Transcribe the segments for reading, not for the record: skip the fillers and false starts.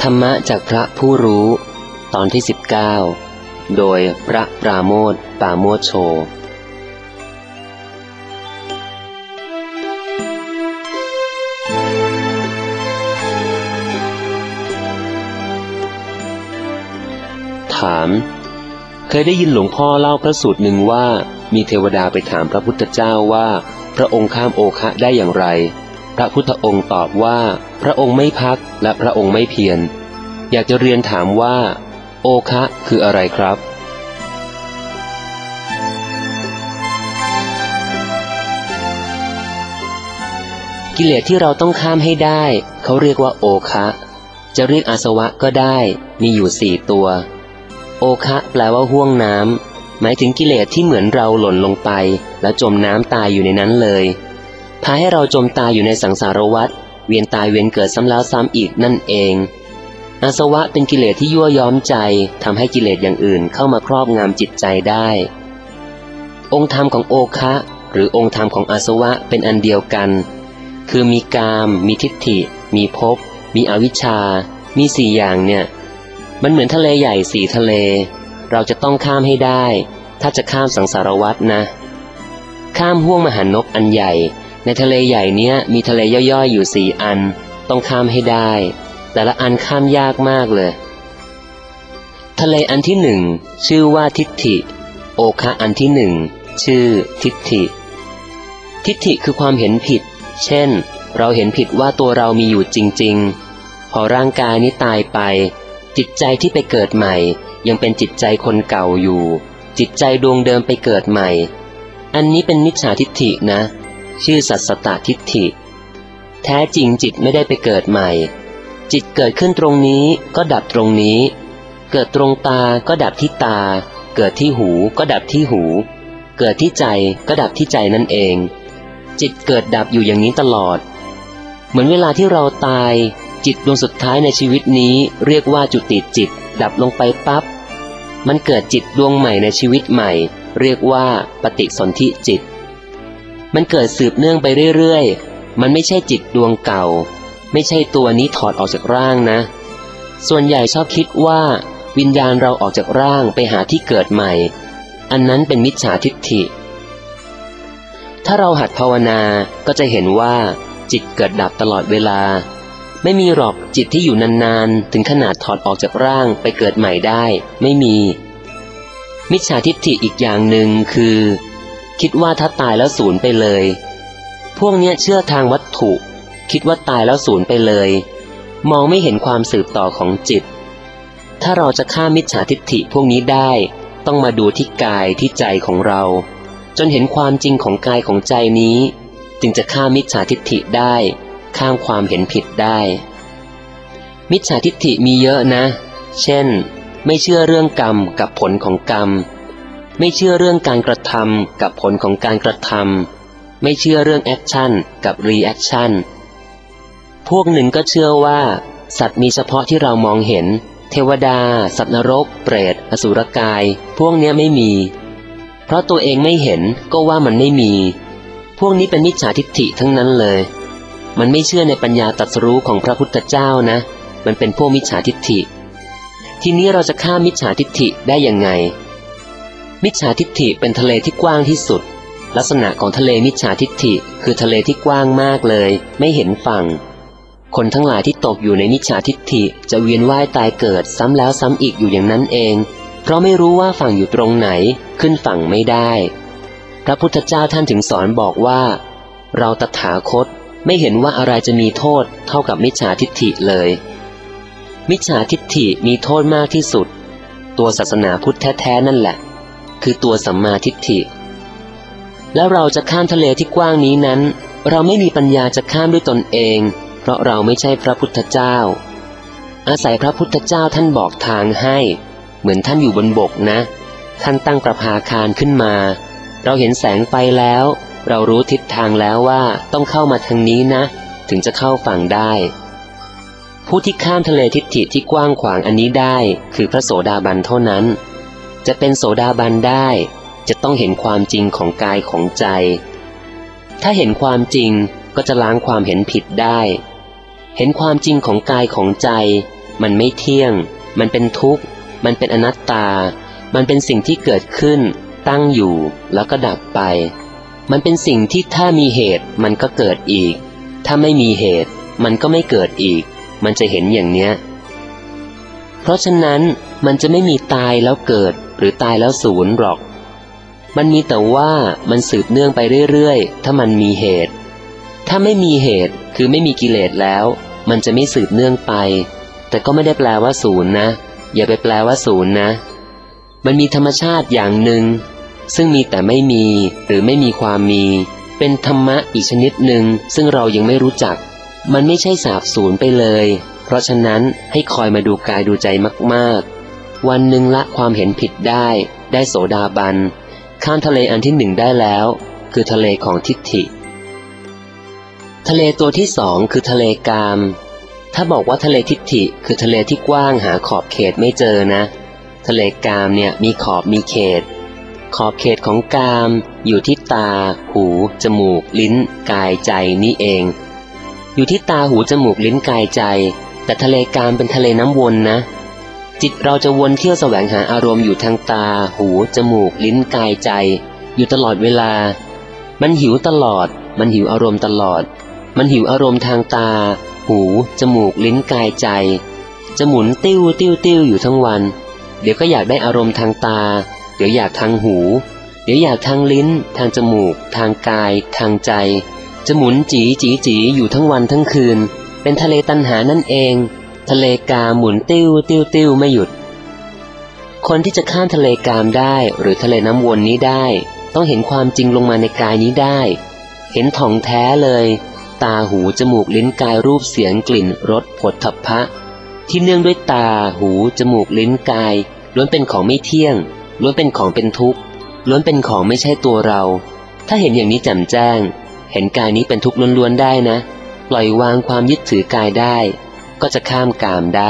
รรมะจากพระผู้รู้ตอนที่19โดยพระปราโมทย์ ปาโมทโชถามเคยได้ยินหลวงพ่อเล่าพระสูตรหนึ่งว่ามีเทวดาไปถามพระพุทธเจ้าว่าพระองค์ข้ามโอคะได้อย่างไรพระพุทธองค์ตอบว่าพระองค์ไม่พักและพระองค์ไม่เพียรอยากจะเรียนถามว่าโอคะคืออะไรครับกิเลสที่เราต้องข้ามให้ได้เขาเรียกว่าโอคะจะเรียกอาสวะก็ได้มีอยู่4ตัวโอคะแปลว่าห้วงน้ำหมายถึงกิเลสที่เหมือนเราหล่นลงไปแล้วจมน้ำตายอยู่ในนั้นเลยพาให้เราจมตายอยู่ในสังสารวัฏเวียนตายเวียนเกิดซ้ำแล้วซ้ำอีกนั่นเองอาสวะเป็นกิเลสที่ยั่วย้อมใจทำให้กิเลสอย่างอื่นเข้ามาครอบงำจิตใจได้องค์ธรรมของโอคะหรือองค์ธรรมของอาสวะเป็นอันเดียวกันคือมีกามมีทิฏฐิมีภพมีอวิชชามี4อย่างเนี่ยมันเหมือนทะเลใหญ่4ทะเลเราจะต้องข้ามให้ได้ถ้าจะข้ามสังสารวัฏนะข้ามห้วงมหานพอันใหญ่ในทะเลใหญ่เนี้ยมีทะเลย่อยๆอยู่4อันต้องข้ามให้ได้แต่ละอันข้ามยากมากเลยทะเลอันที่1ชื่อว่าทิฏฐิโอคะอันที่1ชื่อทิฏฐิทิฏฐิคือความเห็นผิดเช่นเราเห็นผิดว่าตัวเรามีอยู่จริงๆพอร่างกายนี้ตายไปจิตใจที่ไปเกิดใหม่ยังเป็นจิตใจคนเก่าอยู่จิตใจดวงเดิมไปเกิดใหม่อันนี้เป็นมิจฉาทิฏฐินะชื่อสัสสตทิฏฐิแท้จริงจิตไม่ได้ไปเกิดใหม่จิตเกิดขึ้นตรงนี้ก็ดับตรงนี้เกิดตรงตาก็ดับที่ตาเกิดที่หูก็ดับที่หูเกิดที่ใจก็ดับที่ใจนั่นเองจิตเกิดดับอยู่อย่างนี้ตลอดเหมือนเวลาที่เราตายจิตดวงสุดท้ายในชีวิตนี้เรียกว่าจุติจิตดับลงไปปั๊บมันเกิดจิตดวงใหม่ในชีวิตใหม่เรียกว่าปฏิสนธิจิตมันเกิดสืบเนื่องไปเรื่อยๆมันไม่ใช่จิตดวงเก่าไม่ใช่ตัวนี้ถอดออกจากร่างนะส่วนใหญ่ชอบคิดว่าวิญญาณเราออกจากร่างไปหาที่เกิดใหม่อันนั้นเป็นมิจฉาทิฏฐิถ้าเราหัดภาวนาก็จะเห็นว่าจิตเกิดดับตลอดเวลาไม่มีหรอกจิตที่อยู่นานๆถึงขนาดถอดออกจากร่างไปเกิดใหม่ได้ไม่มีมิจฉาทิฏฐิอีกอย่างหนึ่งคือคิดว่าถ้าตายแล้วสูญไปเลยพวกเนี้ยเชื่อทางวัตถุคิดว่าตายแล้วสูญไปเลยมองไม่เห็นความสืบต่อของจิตถ้าเราจะข้ามมิจฉาทิฏฐิพวกนี้ได้ต้องมาดูที่กายที่ใจของเราจนเห็นความจริงของกายของใจนี้จึงจะข้ามมิจฉาทิฏฐิได้ข้ามความเห็นผิดได้มิจฉาทิฏฐิมีเยอะนะเช่นไม่เชื่อเรื่องกรรมกับผลของกรรมไม่เชื่อเรื่องการกระทำกับผลของการกระทำไม่เชื่อเรื่องแอคชั่นกับรีแอคชั่นพวกหนึ่งก็เชื่อว่าสัตว์มีเฉพาะที่เรามองเห็นเทวดาสัตว์นรกเปรตอสุรกายพวกเนี้ยไม่มีเพราะตัวเองไม่เห็นก็ว่ามันไม่มีพวกนี้เป็นมิจฉาทิฏฐิทั้งนั้นเลยมันไม่เชื่อในปัญญาตรัสรู้ของพระพุทธเจ้านะมันเป็นพวกมิจฉาทิฏฐิทีนี้เราจะข้ามมิจฉาทิฏฐิได้ยังไงมิจฉาทิฏฐิเป็นทะเลที่กว้างที่สุดลักษณะของทะเลมิจฉาทิฏฐิคือทะเลที่กว้างมากเลยไม่เห็นฝั่งคนทั้งหลายที่ตกอยู่ในมิจฉาทิฏฐิจะเวียนว่ายตายเกิดซ้ำแล้วซ้ำอีกอยู่อย่างนั้นเองเพราะไม่รู้ว่าฝั่งอยู่ตรงไหนขึ้นฝั่งไม่ได้พระพุทธเจ้าท่านถึงสอนบอกว่าเราตถาคตไม่เห็นว่าอะไรจะมีโทษเท่ากับมิจฉาทิฏฐิเลยมิจฉาทิฏฐิมีโทษมากที่สุดตัวศาสนาพุทธแท้ๆนั่นแหละคือตัวสัมมาทิฏฐิแล้วเราจะข้ามทะเลที่กว้างนี้นั้นเราไม่มีปัญญาจะข้ามด้วยตนเองเพราะเราไม่ใช่พระพุทธเจ้าอาศัยพระพุทธเจ้าท่านบอกทางให้เหมือนท่านอยู่บนบกนะท่านตั้งประภาคารขึ้นมาเราเห็นแสงไฟแล้วเรารู้ทิศทางแล้วว่าต้องเข้ามาทางนี้นะถึงจะเข้าฝั่งได้ผู้ที่ข้ามทะเลทิฏฐิที่กว้างขวางอันนี้ได้คือพระโสดาบันเท่านั้นจะเป็นโสดาบันได้จะต้องเห็นความจริงของกายของใจถ้าเห็นความจริงก็จะล้างความเห็นผิดได้เห็นความจริงของกายของใจมันไม่เที่ยงมันเป็นทุกข์มันเป็นอนัตตามันเป็นสิ่งที่เกิดขึ้นตั้งอยู่แล้วก็ดับไปมันเป็นสิ่งที่ถ้ามีเหตุมันก็เกิดอีกถ้าไม่มีเหตุมันก็ไม่เกิดอีกมันจะเห็นอย่างเนี้ยเพราะฉะนั้นมันจะไม่มีตายแล้วเกิดหรือตายแล้วสูญหรอกมันมีแต่ว่ามันสืบเนื่องไปเรื่อยๆถ้ามันมีเหตุถ้าไม่มีเหตุคือไม่มีกิเลสแล้วมันจะไม่สืบเนื่องไปแต่ก็ไม่ได้แปลว่าศูนย์นะอย่าไปแปลว่าศูนย์นะมันมีธรรมชาติอย่างหนึ่งซึ่งมีแต่ไม่มีหรือไม่มีความมีเป็นธรรมะอีกชนิดหนึ่งซึ่งเรายังไม่รู้จักมันไม่ใช่สาบสูญไปเลยเพราะฉะนั้นให้คอยมาดูกายดูใจมากๆวันหนึ่งละความเห็นผิดได้โสดาบันข้ามทะเลอันที่หนึ่งได้แล้วคือทะเลของทิฏฐิทะเลตัวที่สองคือทะเลกามถ้าบอกว่าทะเลทิฏฐิคือทะเลที่กว้างหาขอบเขตไม่เจอนะทะเลกามเนี่ยมีขอบมีเขตขอบเขตของกามอยู่ที่ตาหูจมูกลิ้นกายใจนี่เองอยู่ที่ตาหูจมูกลิ้นกายใจแต่ทะเลกามเป็นทะเลน้ำวนนะจิตเราจะวนเที่ยวแสวงหาอารมณ์อยู่ทางตาหูจมูกลิ้นกายใจอยู่ตลอดเวลามันหิวตลอดมันหิวอารมณ์ตลอดมันหิวอารมณ์ทางตาหูจมูกลิ้นกายใจจะหมุนติ้วติ้วติ้วอยู่ทั้งวันเดี๋ยวก็อยากได้อารมณ์ทางตาเดี๋ยวอยากทางหูเดี๋ยวอยากทางลิ้นทางจมูกทางกายทางใจจะหมุนจีจีจีอยู่ทั้งวันทั้งคืนเป็นทะเลตัณหานั่นเองทะเลกามหมุนติ้วติ้วติ้วไม่หยุดคนที่จะข้ามทะเลกามได้หรือทะเลน้ำวนนี้ได้ต้องเห็นความจริงลงมาในกายนี้ได้เห็นถ่องแท้เลยตาหูจมูกลิ้นกายรูปเสียงกลิ่นรสผฏฐัพพะที่เนื่องด้วยตาหูจมูกลิ้นกายล้วนเป็นของไม่เที่ยงล้วนเป็นของเป็นทุกข์ล้วนเป็นของไม่ใช่ตัวเราถ้าเห็นอย่างนี้แจ่มแจ้งเห็นกายนี้เป็นทุกข์ล้วนๆได้นะปล่อยวางความยึดถือกายได้ก็จะข้ามกามได้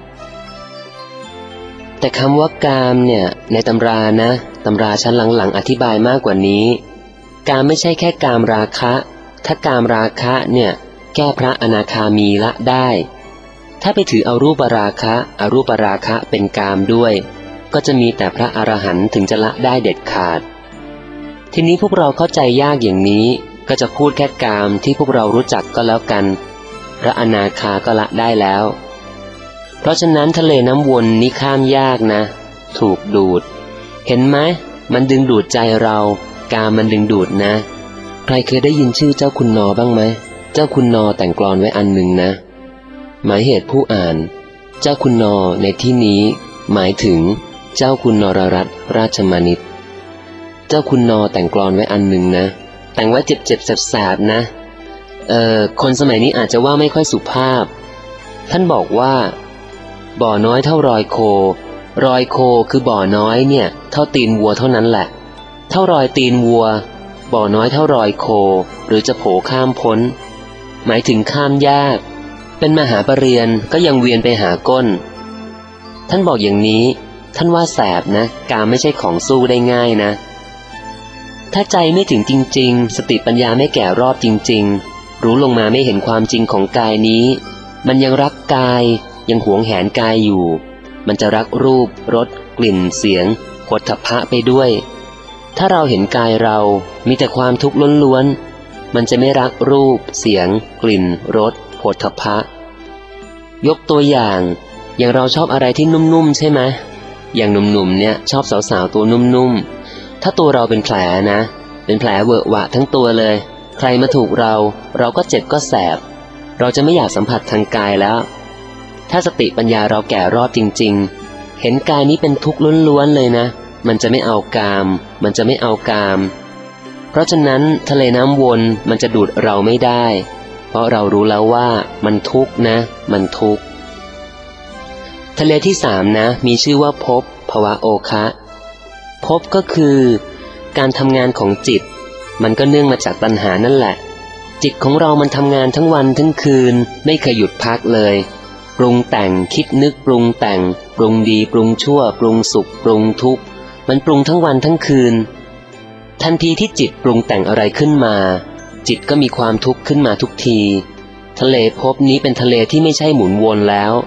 แต่คำว่ากามเนี่ยในตำรานะตำราชั้นหลังๆอธิบายมากกว่านี้กามไม่ใช่แค่กามราคะถ้ากามราคะเนี่ยแก้พระอนาคามีละได้ถ้าไปถือเอารูปราคะอรูปราคะเป็นกามด้วยก็จะมีแต่พระอรหันต์ถึงจะละได้เด็ดขาดทีนี้พวกเราเข้าใจยากอย่างนี้ก็จะพูดแค่กามที่พวกเรารู้จักก็แล้วกันพระอนาคาก็ละได้แล้วเพราะฉะนั้นทะเลน้ำวนนี้ข้ามยากนะถูกดูดเห็นไหมมันดึงดูดใจเรากามมันดึงดูดนะใครเคยได้ยินชื่อเจ้าคุณนอบ้างไหมเจ้าคุณนอแต่งกลอนไว้อันหนึ่งนะหมายเหตุผู้อ่านเจ้าคุณนอในที่นี้หมายถึงเจ้าคุณนรรัตน์ราชมานิตเจ้าคุณนอแต่งกลอนไว้อันหนึ่งนะแต่งไว้เจ็บแสบๆนะคนสมัยนี้อาจจะว่าไม่ค่อยสุภาพท่านบอกว่าบ่อน้อยเท่ารอยโครอยโคคือบ่อน้อยเนี่ยเท่าตีนวัวเท่านั้นแหละเท่ารอยตีนวัวบ่อน้อยเท่ารอยโคหรือจะโผข้ามพ้นหมายถึงข้ามยากเป็นมหาปรริญญาก็ยังเวียนไปหาก้นท่านบอกอย่างนี้ท่านว่าแสบนะกามไม่ใช่ของสู้ได้ง่ายนะถ้าใจไม่ถึงจริงๆสติปัญญาไม่แก่รอบจริงๆรู้ลงมาไม่เห็นความจริงของกายนี้มันยังรักกายยังหวงแหนกายอยู่มันจะรักรูปรสกลิ่นเสียงโผฏฐัพพะไปด้วยถ้าเราเห็นกายเรามีแต่ความทุกข์ล้วนๆมันจะไม่รักรูปเสียงกลิ่นรสโผฏฐัพพะยกตัวอย่างเราชอบอะไรที่นุ่มๆใช่ไหมอย่างหนุ่มๆเนี่ยชอบสาวๆตัวนุ่มๆถ้าตัวเราเป็นแผลนะเป็นแผลเวอะหวะทั้งตัวเลยใครมาถูกเราก็เจ็บก็แสบเราจะไม่อยากสัมผัสทางกายแล้วถ้าสติปัญญาเราแก่รอบจริงๆเห็นกายนี้เป็นทุกข์ล้วนๆเลยนะมันจะไม่เอากามมันจะไม่เอากามเพราะฉะนั้นทะเลน้ำวนมันจะดูดเราไม่ได้เพราะเรารู้แล้วว่ามันทุกข์นะมันทุกข์ทะเลที่สามนะมีชื่อว่าภพภวะโอคะภพก็คือการทำงานของจิตมันก็เนื่องมาจากตัณหานั่นแหละจิตของเรามันทำงานทั้งวันทั้งคืนไม่เคยหยุดพักเลยปรุงแต่งคิดนึกปรุงแต่งปรุงดีปรุงชั่วปรุงสุขปรุงทุกข์มันปรุงทั้งวันทั้งคืนทันทีที่จิตปรุงแต่งอะไรขึ้นมาจิตก็มีความทุกข์ขึ้นมาทุกทีทะเลภพนี้เป็นทะเลที่ไม่ใช่หมุนวนแล้ว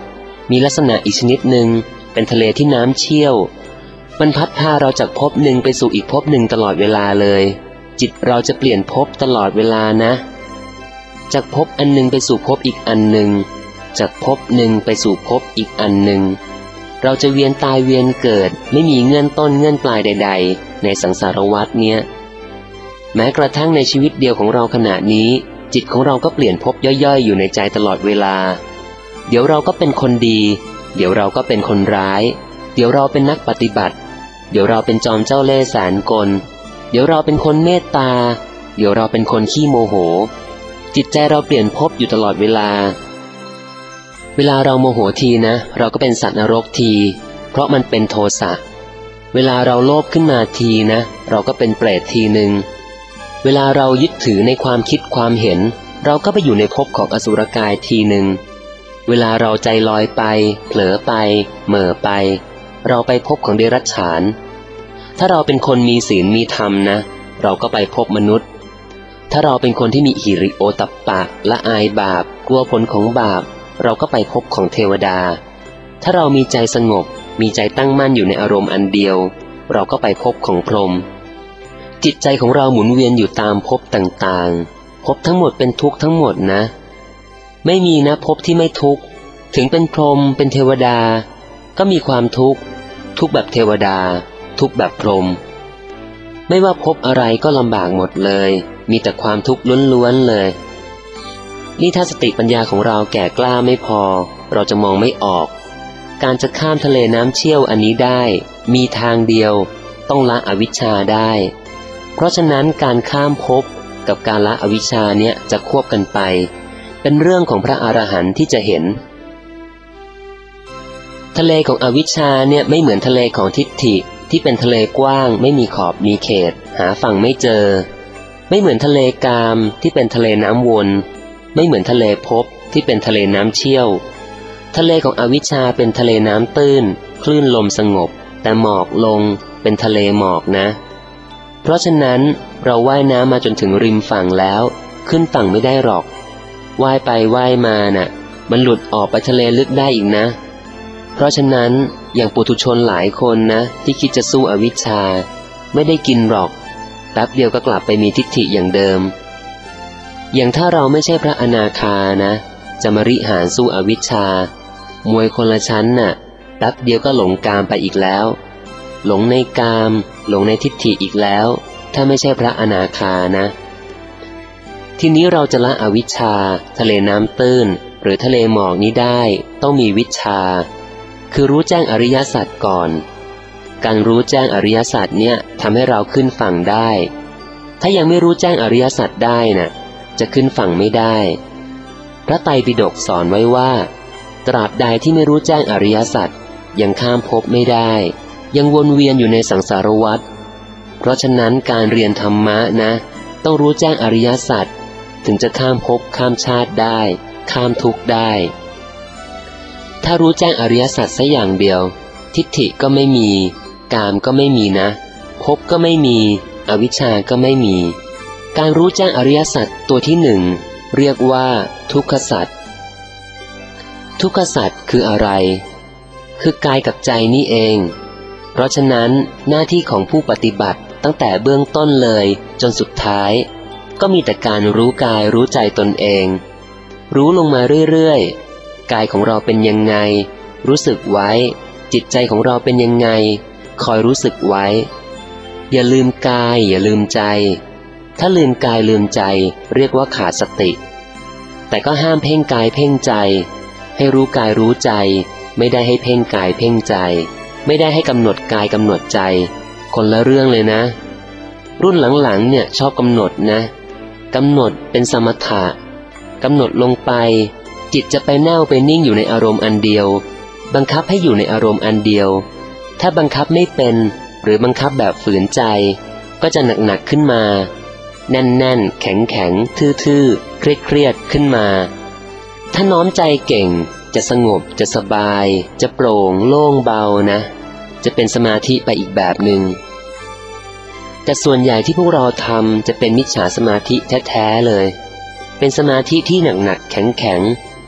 มีลักษณะอีกชนิดหนึ่งเป็นทะเลที่น้ำเชี่ยวมันพัดพาเราจากภพหนึ่งไปสู่อีกภพหนึ่งตลอดเวลาเลยจิตเราจะเปลี่ยนภพตลอดเวลานะจากภพอันหนึ่งไปสู่ภพอีกอันหนึ่งจากภพหนึ่งไปสู่ภพอีกอันหนึ่งเราจะเวียนตายเวียนเกิดไม่มีเงื่อนต้นเงื่อนปลายใดๆในสังสารวัฏเนี้ยแม้กระทั่งในชีวิตเดียวของเราขณะนี้จิตของเราก็เปลี่ยนภพย่อยๆอยู่ในใจตลอดเวลาเดี๋ยวเราก็เป็นคนดีเดี๋ยวเราก็เป็นคนร้ายเดี๋ยวเราเป็นนักปฏิบัติเดี๋ยวเราเป็นจอมเจ้าเล่ห์แสนกลเดี๋ยวเราเป็นคนเมตตาเดี๋ยวเราเป็นคนขี้โมโหจิตใจเราเปลี่ยนภพอยู่ตลอดเวลาเราโมโหทีนะเราก็เป็นสัตว์นรกทีเพราะมันเป็นโทสะเวลาเราโลภขึ้นมาทีนะเราก็เป็นเปรตทีหนึ่งเวลาเรายึดถือในความคิดความเห็นเราก็ไปอยู่ในภพของอสุรกายทีหนึ่งเวลาเราใจลอยไปเผลอไปเหม่อไปเราไปภพของเดรัจฉานถ้าเราเป็นคนมีศีลมีธรรมนะเราก็ไปภพมนุษย์ถ้าเราเป็นคนที่มีหิริโอตัปปะละอายบาปกลัวผลของบาปเราก็ไปภพของเทวดาถ้าเรามีใจสงบมีใจตั้งมั่นอยู่ในอารมณ์อันเดียวเราก็ไปภพของพรหมจิตใจของเราหมุนเวียนอยู่ตามภพต่างๆภพทั้งหมดเป็นทุกข์ทั้งหมดนะไม่มีนะภพที่ไม่ทุกข์ถึงเป็นพรหมเป็นเทวดาก็มีความทุกข์ทุกข์แบบเทวดาทุกข์แบบพรหมไม่ว่าภพอะไรก็ลำบากหมดเลยมีแต่ความทุกข์ล้วนๆเลยนี่ถ้าสติปัญญาของเราแก่กล้าไม่พอเราจะมองไม่ออกการจะข้ามทะเลน้ำเชี่ยวอันนี้ได้มีทางเดียวต้องละอวิชชาได้เพราะฉะนั้นการข้ามภพกับการละอวิชชาเนี่ยจะควบกันไปเป็นเรื่องของพระอรหันต์ที่จะเห็นทะเลของอวิชชาเนี่ยไม่เหมือนทะเลของทิฏฐิที่เป็นทะเลกว้างไม่มีขอบมีเขตหาฝั่งไม่เจอไม่เหมือนทะเลกามที่เป็นทะเลน้ำวนไม่เหมือนทะเลภพที่เป็นทะเลน้ำเชี่ยวทะเลของอวิชชาเป็นทะเลน้ำตื้นคลื่นลมสงบแต่หมอกลงเป็นทะเลหมอกนะเพราะฉะนั้นเราว่ายน้ำมาจนถึงริมฝั่งแล้วขึ้นฝั่งไม่ได้หรอกว่ายไปว่ายมาน่ะมันหลุดออกไปทะเลลึกได้อีกนะเพราะฉะนั้นอย่างปุถุชนหลายคนนะที่คิดจะสู้อวิชชาไม่ได้กินหรอกแป๊บเดียวก็กลับไปมีทิฏฐิอย่างเดิมอย่างถ้าเราไม่ใช่พระอนาคานะจะมาริหารสู้อวิชชามวยคนละชั้นน่ะแป๊บเดียวก็หลงกามไปอีกแล้วหลงในกามหลงในทิฏฐิอีกแล้วถ้าไม่ใช่พระอนาคานะทีนี้เราจะละอวิชชาทะเลน้ำตื้นหรือทะเลหมอกนี้ได้ต้องมีวิชชาคือรู้แจ้งอริยสัจก่อนการรู้แจ้งอริยสัจเนี่ยทำให้เราขึ้นฝั่งได้ถ้ายังไม่รู้แจ้งอริยสัจได้น่ะจะขึ้นฝั่งไม่ได้พระไตรปิฎกสอนไว้ว่าตราบใดที่ไม่รู้แจ้งอริยสัจยังข้ามภพไม่ได้ยังวนเวียนอยู่ในสังสารวัฏเพราะฉะนั้นการเรียนธรรมะนะต้องรู้แจ้งอริยสัจถึงจะข้ามภพข้ามชาติได้ข้ามทุกข์ได้ถ้ารู้แจ้งอริยสัจสักอย่างเดียวทิฏฐิก็ไม่มีกามก็ไม่มีนะภพก็ไม่มีอวิชชาก็ไม่มีการรู้แจ้งอริยสัจตัวที่หนึ่งเรียกว่าทุกขสัจทุกขสัจคืออะไรคือกายกับใจนี่เองเพราะฉะนั้นหน้าที่ของผู้ปฏิบัติตั้งแต่เบื้องต้นเลยจนสุดท้ายก็มีแต่การรู้กายรู้ใจตนเองรู้ลงมาเรื่อยๆกายของเราเป็นยังไงรู้สึกไว้จิตใจของเราเป็นยังไงคอยรู้สึกไว้อย่าลืมกายอย่าลืมใจถ้าลืมกายลืมใจเรียกว่าขาดสติแต่ก็ห้ามเพ่งกายเพ่งใจให้รู้กายรู้ใจไม่ได้ให้เพ่งกายเพ่งใจไม่ได้ให้กำหนดกายกำหนดใจคนละเรื่องเลยนะรุ่นหลังๆเนี่ยชอบกำหนดนะกำหนดเป็นสมถะกำหนดลงไปจิตจะไปแน่วไปนิ่งอยู่ในอารมณ์อันเดียวบังคับให้อยู่ในอารมณ์อันเดียวถ้าบังคับไม่เป็นหรือบังคับแบบฝืนใจก็จะหนักๆขึ้นมาแน่นๆแข็งๆทื่อๆเครียดๆขึ้นมาถ้าน้อมใจเก่งจะสงบจะสบายจะโปร่งโล่งเบานะจะเป็นสมาธิไปอีกแบบหนึ่งแต่ส่วนใหญ่ที่พวกเราทำจะเป็นมิจฉาสมาธิแท้ๆเลยเป็นสมาธิที่หนักๆแข็งๆ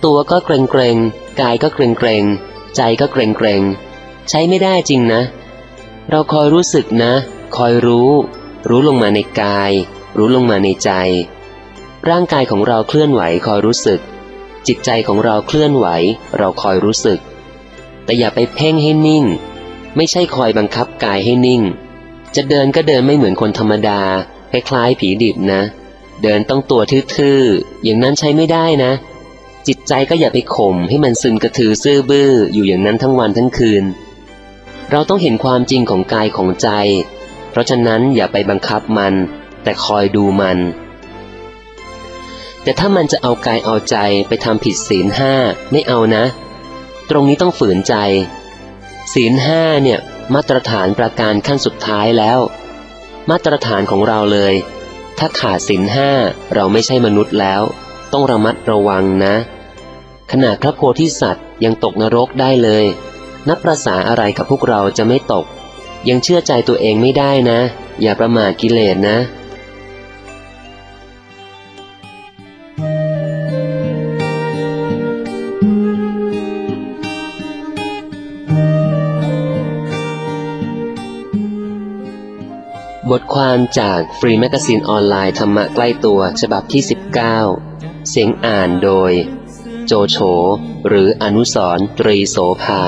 ตัวก็เกรงกายก็เกรงใจก็เกรงใช้ไม่ได้จริงนะเราคอยรู้สึกนะคอยรู้ลงมาในกายรู้ลงมาในใจร่างกายของเราเคลื่อนไหวคอยรู้สึกจิตใจของเราเคลื่อนไหวเราคอยรู้สึกแต่อย่าไปเพ่งให้นิ่งไม่ใช่คอยบังคับกายให้นิ่งจะเดินก็เดินไม่เหมือนคนธรรมดาคล้ายๆผีดิบนะเดินต้องตัวทื่อๆอย่างนั้นใช้ไม่ได้นะจิตใจก็อย่าไปข่มให้มันซึมกระทือซื่อบื้ออยู่อย่างนั้นทั้งวันทั้งคืนเราต้องเห็นความจริงของกายของใจเพราะฉะนั้นอย่าไปบังคับมันแต่คอยดูมันแต่ถ้ามันจะเอากายเอาใจไปทำผิดศีลห้าไม่เอานะตรงนี้ต้องฝืนใจศีลห้าเนี่ยมาตรฐานประการขั้นสุดท้ายแล้วมาตรฐานของเราเลยถ้าขาดศีลห้าเราไม่ใช่มนุษย์แล้วต้องระมัดระวังนะขนาดพระโพธิสัตว์ยังตกนรกได้เลยนับประสาอะไรกับพวกเราจะไม่ตกยังเชื่อใจตัวเองไม่ได้นะอย่าประมาทกิเลสนะบทความจากฟรีแมกกาซีนออนไลน์ธรรมะใกล้ตัวฉบับที่19เสียงอ่านโดยโจโฉหรืออนุสรณ์ตรีโสภา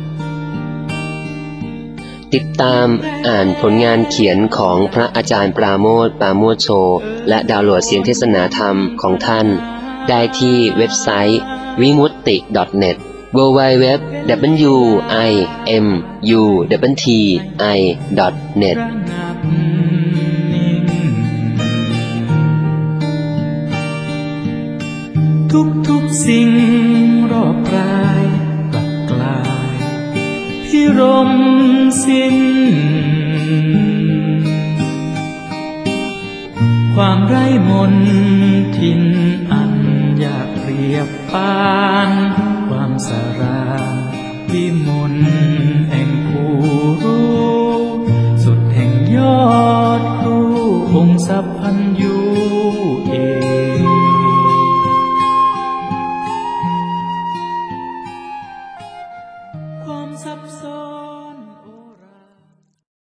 ติดตามอ่านผลงานเขียนของพระอาจารย์ปราโมทย์ ปราโมทโชและดาวน์โหลดเสียงเทศนาธรรมของท่านได้ที่เว็บไซต์ vimutti.net www.wimutti.net ทุกสิ่งรอบกายกลับกลายพิรมสิ้นความไร้มนทินอันอยากเปรียบปานความสารางวิม